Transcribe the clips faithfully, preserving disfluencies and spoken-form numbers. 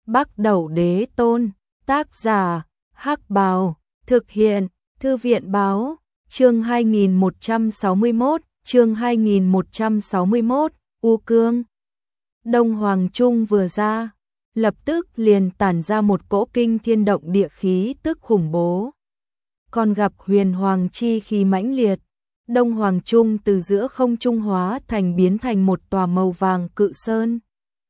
Bắc Đẩu Đế Tôn, tác giả, Hắc Bào, thực hiện, Thư viện Báo, chương hai nghìn một trăm sáu mươi mốt, chương hai nghìn một trăm sáu mươi mốt, U Cương. Đông Hoàng Trung vừa ra, lập tức liền tản ra một cỗ kinh thiên động địa khí tức khủng bố. Còn gặp huyền hoàng chi khí mãnh liệt, Đông Hoàng Trung từ giữa không trung hóa thành biến thành một tòa màu vàng cự sơn.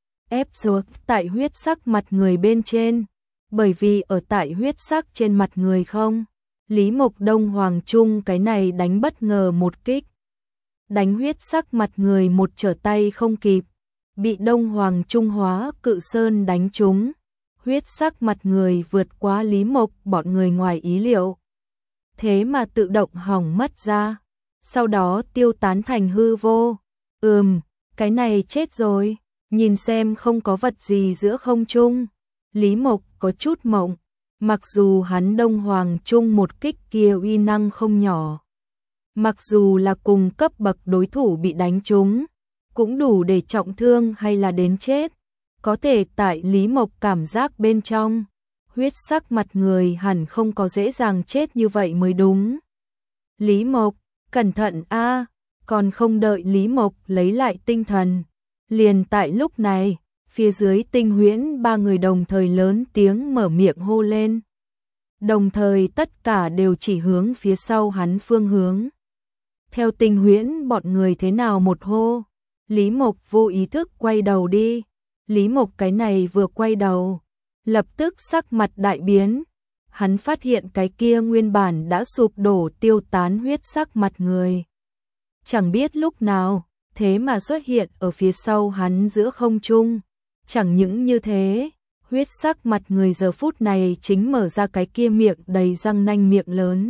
Ép xuống tại huyết sắc mặt người bên trên, bởi vì ở tại huyết sắc trên mặt người không, Lý Mộc Đông Hoàng Trung cái này đánh bất ngờ một kích. Đánh huyết sắc mặt người một trở tay không kịp, bị Đông Hoàng Trung hóa cự sơn đánh trúng. Huyết sắc mặt người vượt qua Lý Mộc bọn người ngoài ý liệu. Thế mà tự động hỏng mất ra, sau đó tiêu tán thành hư vô. Ừm, cái này chết rồi, nhìn xem không có vật gì giữa không trung. Lý Mộc có chút mộng, mặc dù hắn Đông Hoàng Trung một kích kia uy năng không nhỏ. Mặc dù là cùng cấp bậc đối thủ bị đánh trúng, cũng đủ để trọng thương hay là đến chết. Có thể tại Lý Mộc cảm giác bên trong, huyết sắc mặt người hẳn không có dễ dàng chết như vậy mới đúng. Lý Mộc, cẩn thận a! Còn không đợi Lý Mộc lấy lại tinh thần. Liền tại lúc này, phía dưới Tinh Huyễn ba người đồng thời lớn tiếng mở miệng hô lên. Đồng thời tất cả đều chỉ hướng phía sau hắn phương hướng. Theo Tinh Huyễn bọn người thế nào một hô, Lý Mộc vô ý thức quay đầu đi. Lý Mộc cái này vừa quay đầu, lập tức sắc mặt đại biến. Hắn phát hiện cái kia nguyên bản đã sụp đổ tiêu tán huyết sắc mặt người. Chẳng biết lúc nào, thế mà xuất hiện ở phía sau hắn giữa không trung. Chẳng những như thế, huyết sắc mặt người giờ phút này chính mở ra cái kia miệng đầy răng nanh miệng lớn.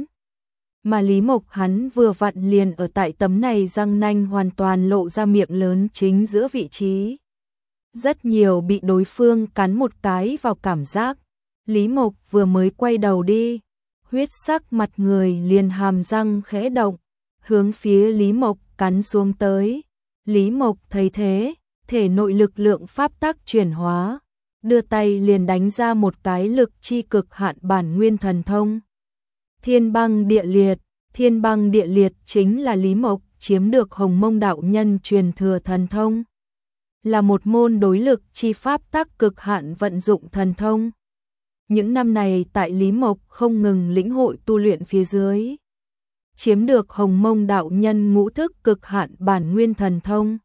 Mà Lý Mộc hắn vừa vặn liền ở tại tấm này răng nanh hoàn toàn lộ ra miệng lớn chính giữa vị trí. Rất nhiều bị đối phương cắn một cái vào cảm giác. Lý Mộc vừa mới quay đầu đi, huyết sắc mặt người liền hàm răng khẽ động, hướng phía Lý Mộc cắn xuống tới. Lý Mộc thấy thế, thể nội lực lượng pháp tắc chuyển hóa, đưa tay liền đánh ra một cái lực chi cực hạn bản nguyên thần thông. Thiên băng địa liệt, thiên băng địa liệt chính là Lý Mộc chiếm được Hồng Mông đạo nhân truyền thừa thần thông. Là một môn đối lực chi pháp tắc cực hạn vận dụng thần thông. Những năm này tại Lý Mộc không ngừng lĩnh hội tu luyện phía dưới, chiếm được Hồng Mông đạo nhân ngũ thức cực hạn bản nguyên thần thông.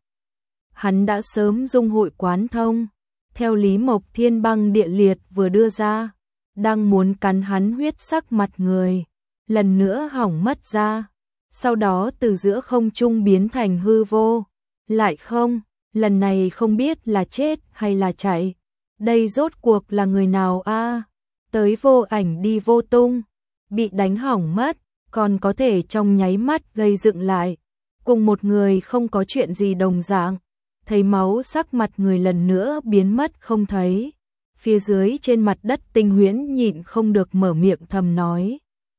Hắn đã sớm dung hội quán thông, theo Lý Mộc thiên băng địa liệt vừa đưa ra, đang muốn cắn hắn huyết sắc mặt người, lần nữa hỏng mất ra, sau đó từ giữa không trung biến thành hư vô. Lại không, lần này không biết là chết hay là chạy. Đây rốt cuộc là người nào a? Tới vô ảnh đi vô tung, bị đánh hỏng mất, còn có thể trong nháy mắt gây dựng lại, cùng một người không có chuyện gì đồng dạng. Thấy máu sắc mặt người lần nữa biến mất không thấy. Phía dưới trên mặt đất Tinh Huyễn nhịn không được mở miệng thầm nói.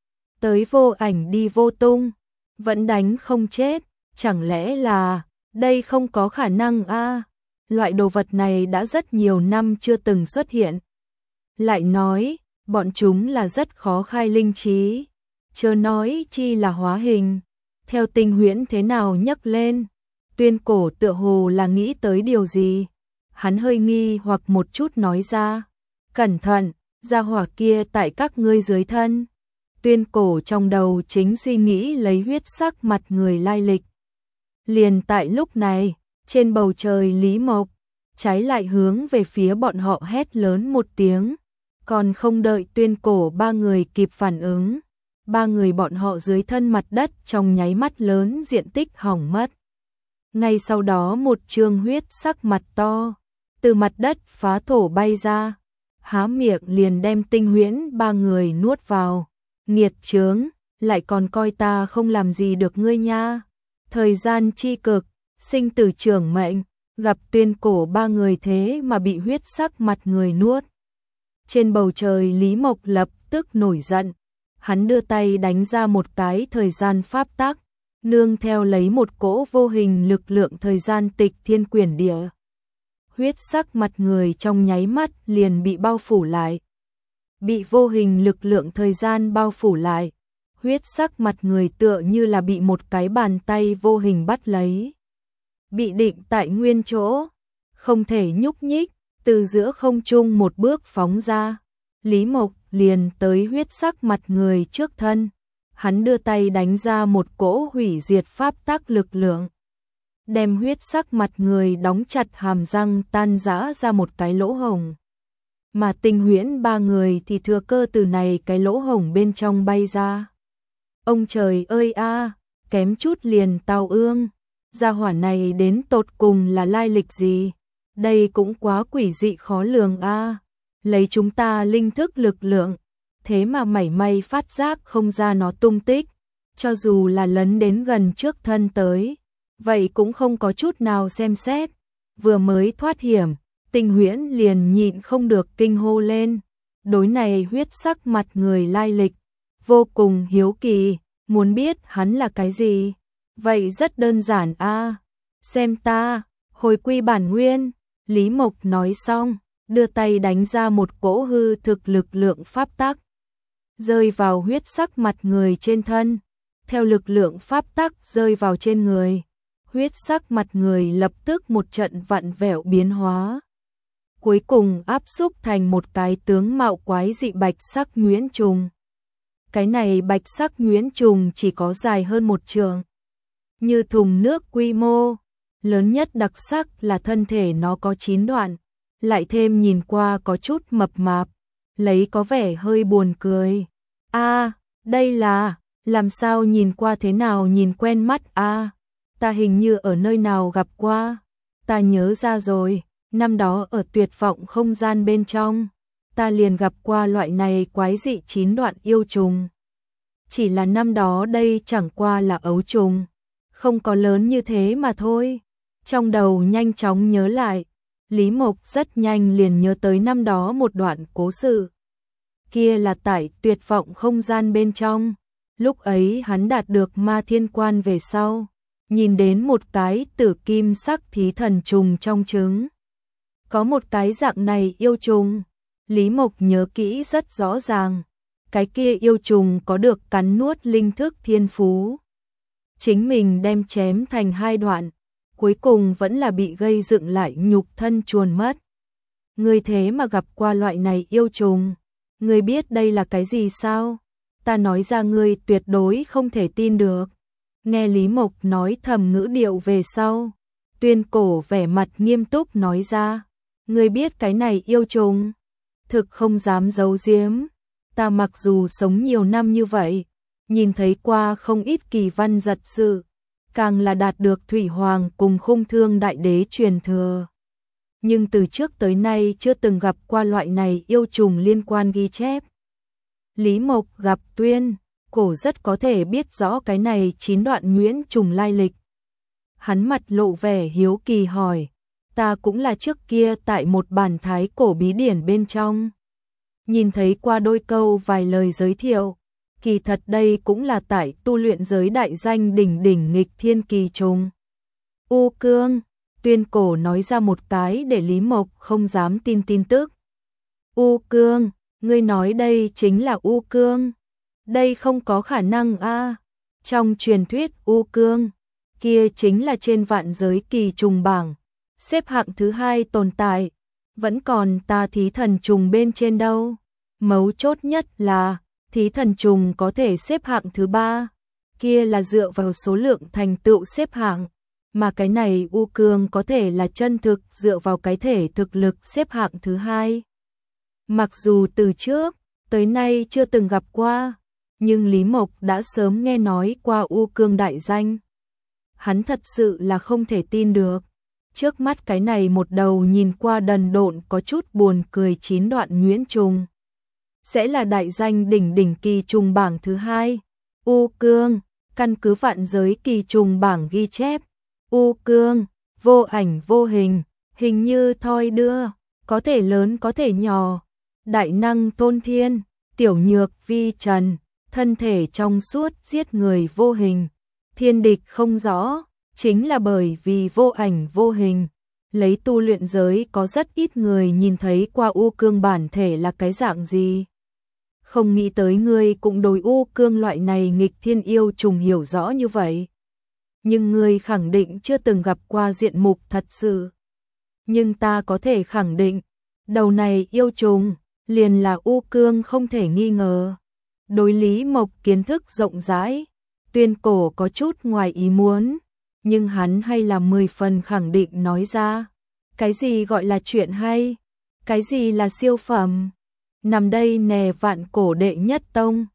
Tới vô ảnh đi vô tung, vẫn đánh không chết, chẳng lẽ là, đây không có khả năng a? Loại đồ vật này đã rất nhiều năm chưa từng xuất hiện. Lại nói, bọn chúng là rất khó khai linh trí, chớ nói chi là hóa hình. Theo Tinh Huyễn thế nào nhấc lên, Tuyên Cổ tựa hồ là nghĩ tới điều gì. Hắn hơi nghi hoặc một chút nói ra. Cẩn thận, gia hỏa kia tại các ngươi dưới thân. Tuyên Cổ trong đầu chính suy nghĩ lấy huyết sắc mặt người lai lịch. Liền tại lúc này, trên bầu trời Lý Mộc, trái lại hướng về phía bọn họ hét lớn một tiếng. Còn không đợi Tuyên Cổ ba người kịp phản ứng, ba người bọn họ dưới thân mặt đất trong nháy mắt lớn diện tích hỏng mất. Ngay sau đó một trương huyết sắc mặt to, từ mặt đất phá thổ bay ra, há miệng liền đem Tinh Huyễn ba người nuốt vào. Nghiệt chướng, lại còn coi ta không làm gì được ngươi nha. Thời gian chi cực, sinh tử trưởng mệnh, gặp Tuyên Cổ ba người thế mà bị huyết sắc mặt người nuốt. Trên bầu trời Lý Mộc lập tức nổi giận, hắn đưa tay đánh ra một cái thời gian pháp tắc, nương theo lấy một cỗ vô hình lực lượng thời gian tịch thiên quyển địa. huyết sắc mặt người trong nháy mắt liền bị bao phủ lại. Bị vô hình lực lượng thời gian bao phủ lại, huyết sắc mặt người tựa như là bị một cái bàn tay vô hình bắt lấy. Bị định tại nguyên chỗ, không thể nhúc nhích, từ giữa không trung một bước phóng ra. Lý Mộc liền tới huyết sắc mặt người trước thân, hắn đưa tay đánh ra một cỗ hủy diệt pháp tắc lực lượng, đem huyết sắc mặt người đóng chặt hàm răng tan rã ra một cái lỗ hổng. Mà Tinh Huyễn ba người thì thừa cơ từ này cái lỗ hổng bên trong bay ra. Ông trời ơi a, kém chút liền tao ương, gia hỏa này đến tột cùng là lai lịch gì? Đây cũng quá quỷ dị khó lường a. Lấy chúng ta linh thức lực lượng, thế mà mảy may phát giác không ra nó tung tích, cho dù là lấn đến gần trước thân tới, vậy cũng không có chút nào xem xét. Vừa mới thoát hiểm, Tinh Huyễn liền nhịn không được kinh hô lên, đối này huyết sắc mặt người lai lịch, vô cùng hiếu kỳ, muốn biết hắn là cái gì. Vậy rất đơn giản a, xem ta, hồi quy bản nguyên. Lý Mộc nói xong, đưa tay đánh ra một cỗ hư thực lực lượng pháp tắc, rơi vào huyết sắc mặt người trên thân. Theo lực lượng pháp tắc rơi vào trên người, huyết sắc mặt người lập tức một trận vặn vẹo biến hóa, cuối cùng áp xúc thành một cái tướng mạo quái dị bạch sắc nhuyễn trùng. Cái này bạch sắc nhuyễn trùng chỉ có dài hơn một trượng, như thùng nước quy mô, lớn nhất đặc sắc là thân thể nó có chín đoạn, lại thêm nhìn qua có chút mập mạp, lấy có vẻ hơi buồn cười. A, đây là, làm sao nhìn qua thế nào nhìn quen mắt a, ta hình như ở nơi nào gặp qua, ta nhớ ra rồi, năm đó ở tuyệt vọng không gian bên trong, ta liền gặp qua loại này quái dị chín đoạn yêu trùng. Chỉ là năm đó đây chẳng qua là ấu trùng, không có lớn như thế mà thôi. Trong đầu nhanh chóng nhớ lại, Lý Mộc rất nhanh liền nhớ tới năm đó một đoạn cố sự. Kia là tại tuyệt vọng không gian bên trong, lúc ấy hắn đạt được ma thiên quan về sau, nhìn đến một cái tử kim sắc thí thần trùng trong trứng. Có một cái dạng này yêu trùng, Lý Mộc nhớ kỹ rất rõ ràng, cái kia yêu trùng có được cắn nuốt linh thức thiên phú. Chính mình đem chém thành hai đoạn, cuối cùng vẫn là bị gây dựng lại nhục thân chuồn mất. Ngươi thế mà gặp qua loại này yêu trùng, ngươi biết đây là cái gì sao? Ta nói ra ngươi tuyệt đối không thể tin được. Nghe Lý Mộc nói thầm ngữ điệu về sau, Tuyên Cổ vẻ mặt nghiêm túc nói ra, ngươi biết cái này yêu trùng? Thực không dám giấu giếm, ta mặc dù sống nhiều năm như vậy, nhìn thấy qua không ít kỳ văn giật sự, càng là đạt được Thủy Hoàng cùng Khung Thương Đại Đế truyền thừa. Nhưng từ trước tới nay chưa từng gặp qua loại này yêu trùng liên quan ghi chép. Lý Mộc gặp Tuyên Cổ rất có thể biết rõ cái này chín đoạn nhuyễn trùng lai lịch. Hắn mặt lộ vẻ hiếu kỳ hỏi, ta cũng là trước kia tại một bản thái cổ bí điển bên trong nhìn thấy qua đôi câu vài lời giới thiệu, kỳ thật đây cũng là tại tu luyện giới đại danh đỉnh đỉnh nghịch thiên kỳ trùng. U cương, Tuyên Cổ nói ra một cái để Lý Mộc không dám tin tin tức. U cương, ngươi nói đây chính là U cương? Đây không có khả năng a. Trong truyền thuyết U cương, kia chính là trên vạn giới kỳ trùng bảng, xếp hạng thứ hai tồn tại, vẫn còn ta thí thần trùng bên trên đâu. Mấu chốt nhất là thí thần trùng có thể xếp hạng thứ ba, kia là dựa vào số lượng thành tựu xếp hạng, mà cái này U cương có thể là chân thực dựa vào cái thể thực lực xếp hạng thứ hai. Mặc dù từ trước tới nay chưa từng gặp qua, nhưng Lý Mộc đã sớm nghe nói qua U cương đại danh. Hắn thật sự là không thể tin được, trước mắt cái này một đầu nhìn qua đần độn có chút buồn cười chín đoạn nhuyễn trùng sẽ là đại danh đỉnh đỉnh kỳ trùng bảng thứ hai. U cương, căn cứ vạn giới kỳ trùng bảng ghi chép, U cương, vô ảnh vô hình, hình như thoi đưa, có thể lớn có thể nhỏ, đại năng tôn thiên, tiểu nhược vi trần, thân thể trong suốt giết người vô hình, thiên địch không rõ, chính là bởi vì vô ảnh vô hình, lấy tu luyện giới có rất ít người nhìn thấy qua u cương bản thể là cái dạng gì. Không nghĩ tới ngươi cũng đối u cương loại này nghịch thiên yêu trùng hiểu rõ như vậy. Nhưng ngươi khẳng định chưa từng gặp qua diện mục thật sự. Nhưng ta có thể khẳng định, đầu này yêu trùng, liền là u cương không thể nghi ngờ. Đối Lý Mộc kiến thức rộng rãi, Tuyên Cổ có chút ngoài ý muốn, nhưng hắn hay là mười phần khẳng định nói ra. Cái gì gọi là chuyện hay? Cái gì là siêu phẩm? Nằm đây nè vạn cổ đệ nhất tông,